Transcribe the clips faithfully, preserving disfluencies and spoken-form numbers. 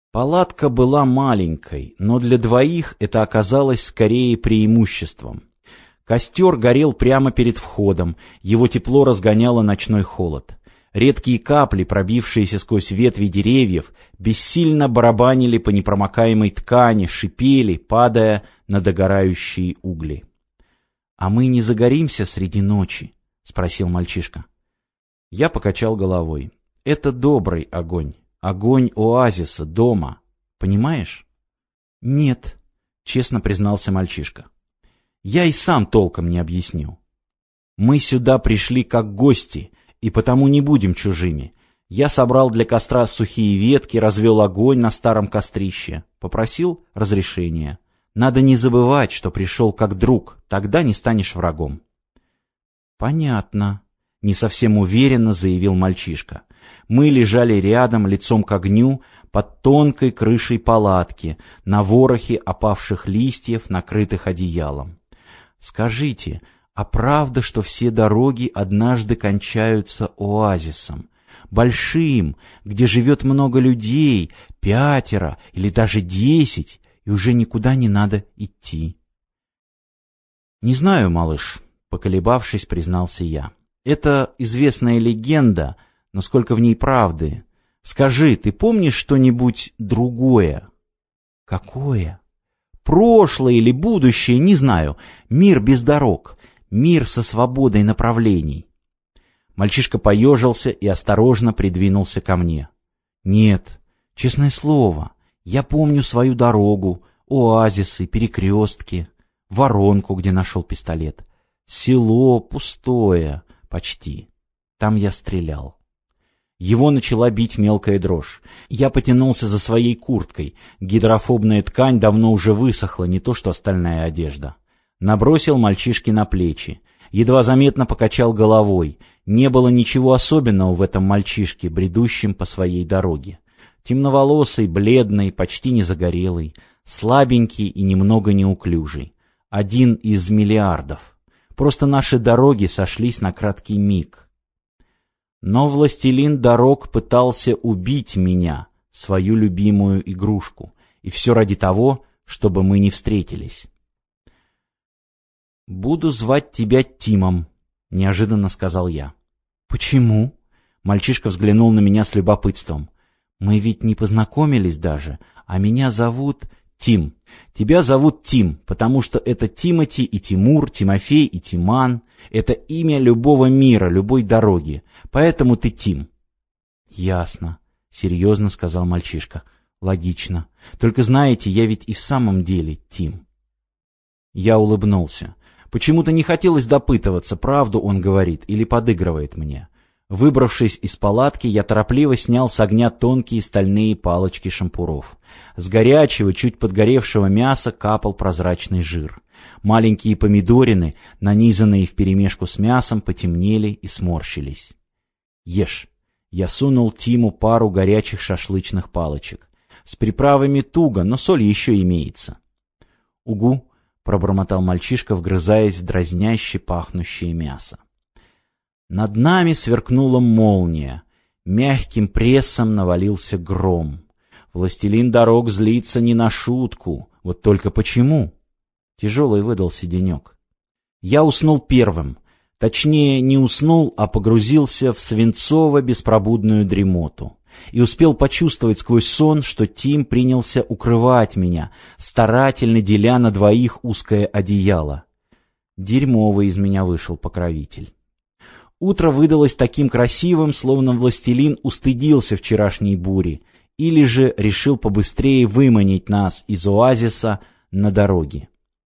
Палатка была маленькой, но для двоих это оказалось скорее преимуществом. Костер горел прямо перед входом, его тепло разгоняло ночной холод. Редкие капли, пробившиеся сквозь ветви деревьев, бессильно барабанили по непромокаемой ткани, шипели, падая на догорающие угли. — А мы не загоримся среди ночи? — спросил мальчишка. Я покачал головой. — Это добрый огонь. Огонь оазиса, дома. Понимаешь? — Нет, — честно признался мальчишка. Я и сам толком не объясню. Мы сюда пришли как гости, и потому не будем чужими. Я собрал для костра сухие ветки, развел огонь на старом кострище, попросил разрешения. Надо не забывать, что пришел как друг, тогда не станешь врагом. — Понятно, — не совсем уверенно заявил мальчишка. Мы лежали рядом, лицом к огню, под тонкой крышей палатки, на ворохе опавших листьев, накрытых одеялом. Скажите, а правда, что все дороги однажды кончаются оазисом? Большим, где живет много людей, пятеро или даже десять, и уже никуда не надо идти? — Не знаю, малыш, — поколебавшись, признался я. — Это известная легенда, но сколько в ней правды. Скажи, ты помнишь что-нибудь другое? — Какое? — Прошлое или будущее, не знаю. Мир без дорог, мир со свободой направлений. Мальчишка поежился и осторожно придвинулся ко мне. — Нет, честное слово, я помню свою дорогу, оазисы, перекрестки, воронку, где нашел пистолет. Село пустое, почти. Там я стрелял. Его начала бить мелкая дрожь. Я потянулся за своей курткой. Гидрофобная ткань давно уже высохла, не то что остальная одежда. Набросил мальчишке на плечи. Едва заметно покачал головой. Не было ничего особенного в этом мальчишке, бредущем по своей дороге. Темноволосый, бледный, почти не загорелый, слабенький и немного неуклюжий. Один из миллиардов. Просто наши дороги сошлись на краткий миг. Но властелин дорог пытался убить меня, свою любимую игрушку, и все ради того, чтобы мы не встретились. «Буду звать тебя Тимом», — неожиданно сказал я. «Почему?» — мальчишка взглянул на меня с любопытством. «Мы ведь не познакомились даже, а меня зовут Тим. Тебя зовут Тим, потому что это Тимати и Тимур, Тимофей и Тиман. Это имя любого мира, любой дороги. Поэтому ты Тим». «Ясно», — серьезно сказал мальчишка. «Логично. Только знаете, я ведь и в самом деле Тим». Я улыбнулся. Почему-то не хотелось допытываться, правду он говорит или подыгрывает мне. Выбравшись из палатки, я торопливо снял с огня тонкие стальные палочки шампуров. С горячего, чуть подгоревшего мяса капал прозрачный жир. Маленькие помидорины, нанизанные вперемешку с мясом, потемнели и сморщились. «Ешь». Я сунул Тиму пару горячих шашлычных палочек. С приправами туго, но соль еще имеется. «Угу», — пробормотал мальчишка, вгрызаясь в дразняще пахнущее мясо. Над нами сверкнула молния. Мягким прессом навалился гром. Властелин дорог злится не на шутку. Вот только почему? Тяжелый выдался денек. Я уснул первым. Точнее, не уснул, а погрузился в свинцово-беспробудную дремоту. И успел почувствовать сквозь сон, что Тим принялся укрывать меня, старательно деля на двоих узкое одеяло. Дерьмовый из меня вышел покровитель. Утро выдалось таким красивым, словно властелин устыдился вчерашней бури, или же решил побыстрее выманить нас из оазиса на дороге.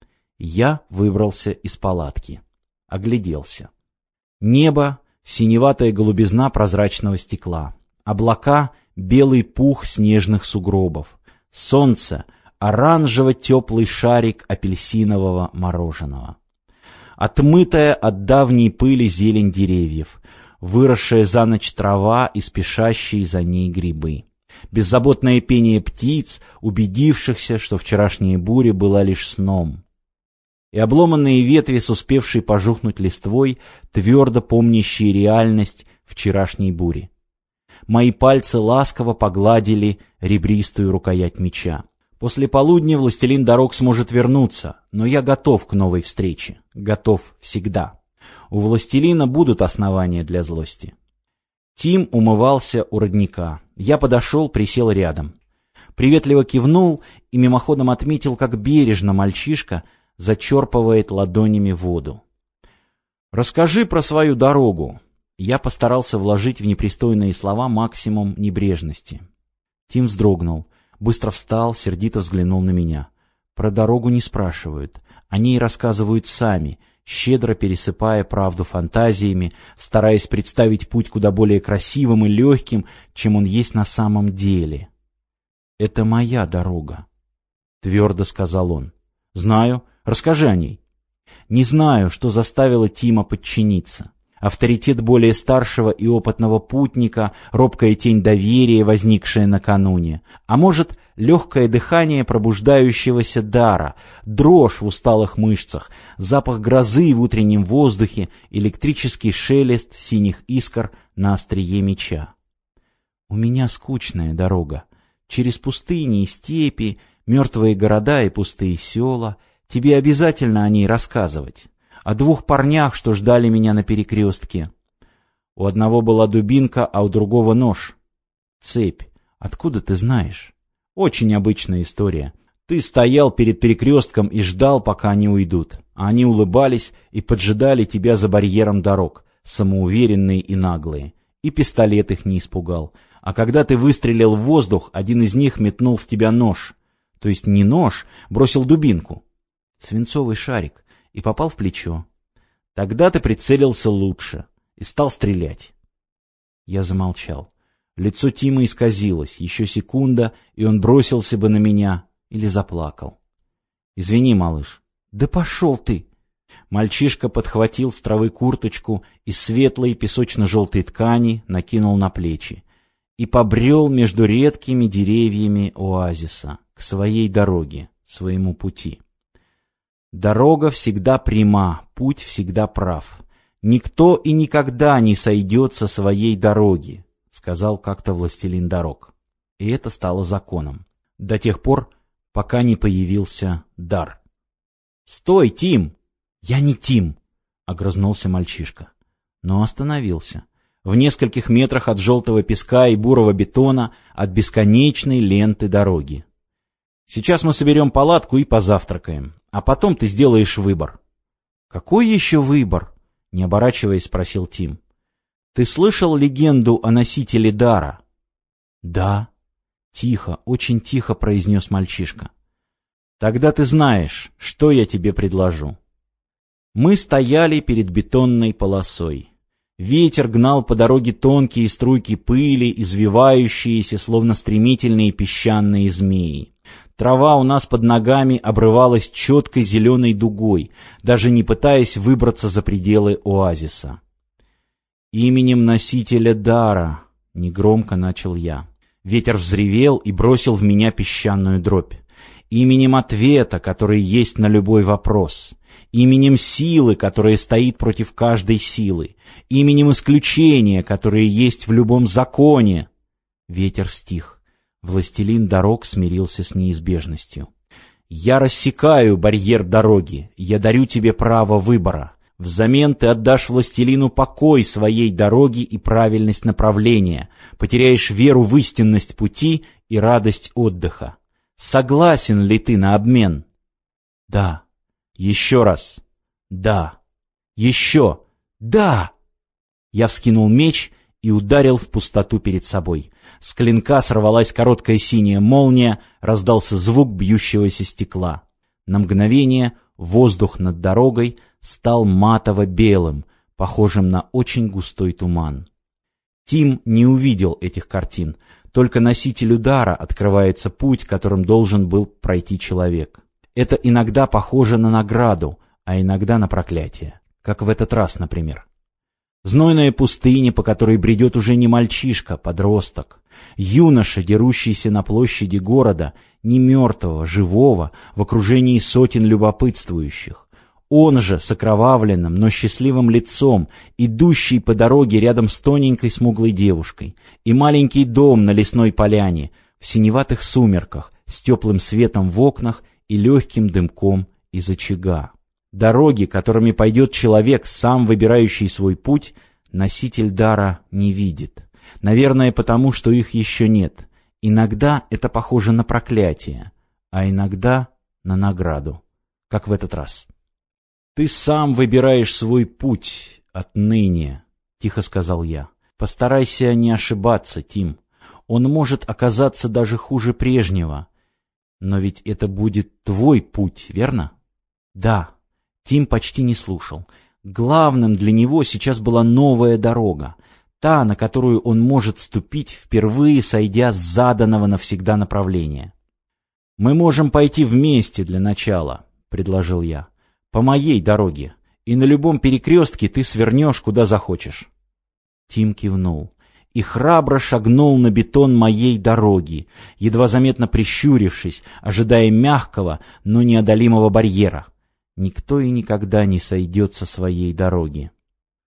Я выбрался из палатки. Огляделся. Небо — синеватая голубизна прозрачного стекла. Облака — белый пух снежных сугробов. Солнце — оранжево-теплый шарик апельсинового мороженого. Отмытая от давней пыли зелень деревьев, выросшая за ночь трава и спешащие за ней грибы. Беззаботное пение птиц, убедившихся, что вчерашняя буря была лишь сном. И обломанные ветви с успевшей пожухнуть листвой, твердо помнящие реальность вчерашней бури. мои пальцы ласково погладили ребристую рукоять меча. После полудня властелин дорог сможет вернуться, но я готов к новой встрече, готов всегда. У властелина будут основания для злости. Тим умывался у родника. Я подошел, присел рядом. Приветливо кивнул и мимоходом отметил, как бережно мальчишка зачерпывает ладонями воду. «Расскажи про свою дорогу». Я постарался вложить в непристойные слова максимум небрежности. Тим вздрогнул, быстро встал, сердито взглянул на меня. Про дорогу не спрашивают, о ней рассказывают сами, щедро пересыпая правду фантазиями, стараясь представить путь куда более красивым и легким, чем он есть на самом деле. «Это моя дорога», — твердо сказал он. «Знаю. Расскажи о ней». Не знаю, что заставило Тима подчиниться. Авторитет более старшего и опытного путника, робкая тень доверия, возникшая накануне. А может, легкое дыхание пробуждающегося дара, дрожь в усталых мышцах, запах грозы в утреннем воздухе, электрический шелест синих искр на острие меча. У меня скучная дорога. Через пустыни и степи, мертвые города и пустые села. Тебе обязательно о ней рассказывать. О двух парнях, что ждали меня на перекрестке. У одного была дубинка, а у другого нож. Цепь. Откуда ты знаешь? Очень обычная история. Ты стоял перед перекрестком и ждал, пока они уйдут. А они улыбались и поджидали тебя за барьером дорог, самоуверенные и наглые. И пистолет их не испугал. А когда ты выстрелил в воздух, один из них метнул в тебя нож. То есть не нож, бросил дубинку. Свинцовый шарик. И попал в плечо. Тогда ты прицелился лучше и стал стрелять. Я замолчал. Лицо Тима исказилось. Еще секунда, и он бросился бы на меня или заплакал. «Извини, малыш». «Да пошел ты!» Мальчишка подхватил с травы курточку из светлой песочно-желтой ткани, накинул на плечи и побрел между редкими деревьями оазиса к своей дороге, своему пути. Дорога всегда пряма, путь всегда прав. Никто и никогда не сойдет со своей дороги, сказал как-то властелин дорог. И это стало законом. До тех пор, пока не появился дар. «Стой, Тим!» «Я не Тим!» — огрызнулся мальчишка. Но остановился. В нескольких метрах от желтого песка и бурого бетона, от бесконечной ленты дороги. «Сейчас мы соберем палатку и позавтракаем. А потом ты сделаешь выбор». «Какой еще выбор?» — не оборачиваясь, спросил Тим. «Ты слышал легенду о носителе дара?» «Да», — тихо, очень тихо произнес мальчишка. «Тогда ты знаешь, что я тебе предложу». Мы стояли перед бетонной полосой. Ветер гнал по дороге тонкие струйки пыли, извивающиеся, словно стремительные песчаные змеи. Трава у нас под ногами обрывалась четкой зеленой дугой, даже не пытаясь выбраться за пределы оазиса. «Именем носителя дара», — негромко начал я. Ветер взревел и бросил в меня песчаную дробь. «Именем ответа, который есть на любой вопрос. Именем силы, которая стоит против каждой силы. Именем исключения, которое есть в любом законе». Ветер стих. Властелин дорог смирился с неизбежностью. «Я рассекаю барьер дороги, я дарю тебе право выбора. Взамен ты отдашь властелину покой своей дороги и правильность направления, потеряешь веру в истинность пути и радость отдыха. Согласен ли ты на обмен?» «Да». «Еще раз». «Да». «Еще». «Да». Я вскинул меч и ударил в пустоту перед собой. С клинка сорвалась короткая синяя молния, раздался звук бьющегося стекла. На мгновение воздух над дорогой стал матово-белым, похожим на очень густой туман. Тим не увидел этих картин, только носителю дара открывается путь, которым должен был пройти человек. Это иногда похоже на награду, а иногда на проклятие, как в этот раз, например. Знойная пустыня, по которой бредет уже не мальчишка, подросток. Юноша, дерущийся на площади города, не мертвого, живого, в окружении сотен любопытствующих. Он же с окровавленным, но счастливым лицом, идущий по дороге рядом с тоненькой смуглой девушкой, и маленький дом на лесной поляне, в синеватых сумерках, с теплым светом в окнах и легким дымком из очага. Дороги, которыми пойдет человек, сам выбирающий свой путь, носитель дара не видит. Наверное, потому, что их еще нет. Иногда это похоже на проклятие, а иногда на награду, как в этот раз. «Ты сам выбираешь свой путь отныне», — тихо сказал я. «Постарайся не ошибаться, Тим. Он может оказаться даже хуже прежнего. Но ведь это будет твой путь, верно?» «Да». Тим почти не слушал. Главным для него сейчас была новая дорога, та, на которую он может ступить, впервые сойдя с заданного навсегда направления. «Мы можем пойти вместе для начала», — предложил я. «По моей дороге, и на любом перекрестке ты свернешь, куда захочешь». Тим кивнул и храбро шагнул на бетон моей дороги, едва заметно прищурившись, ожидая мягкого, но неодолимого барьера. Никто и никогда не сойдет со своей дороги.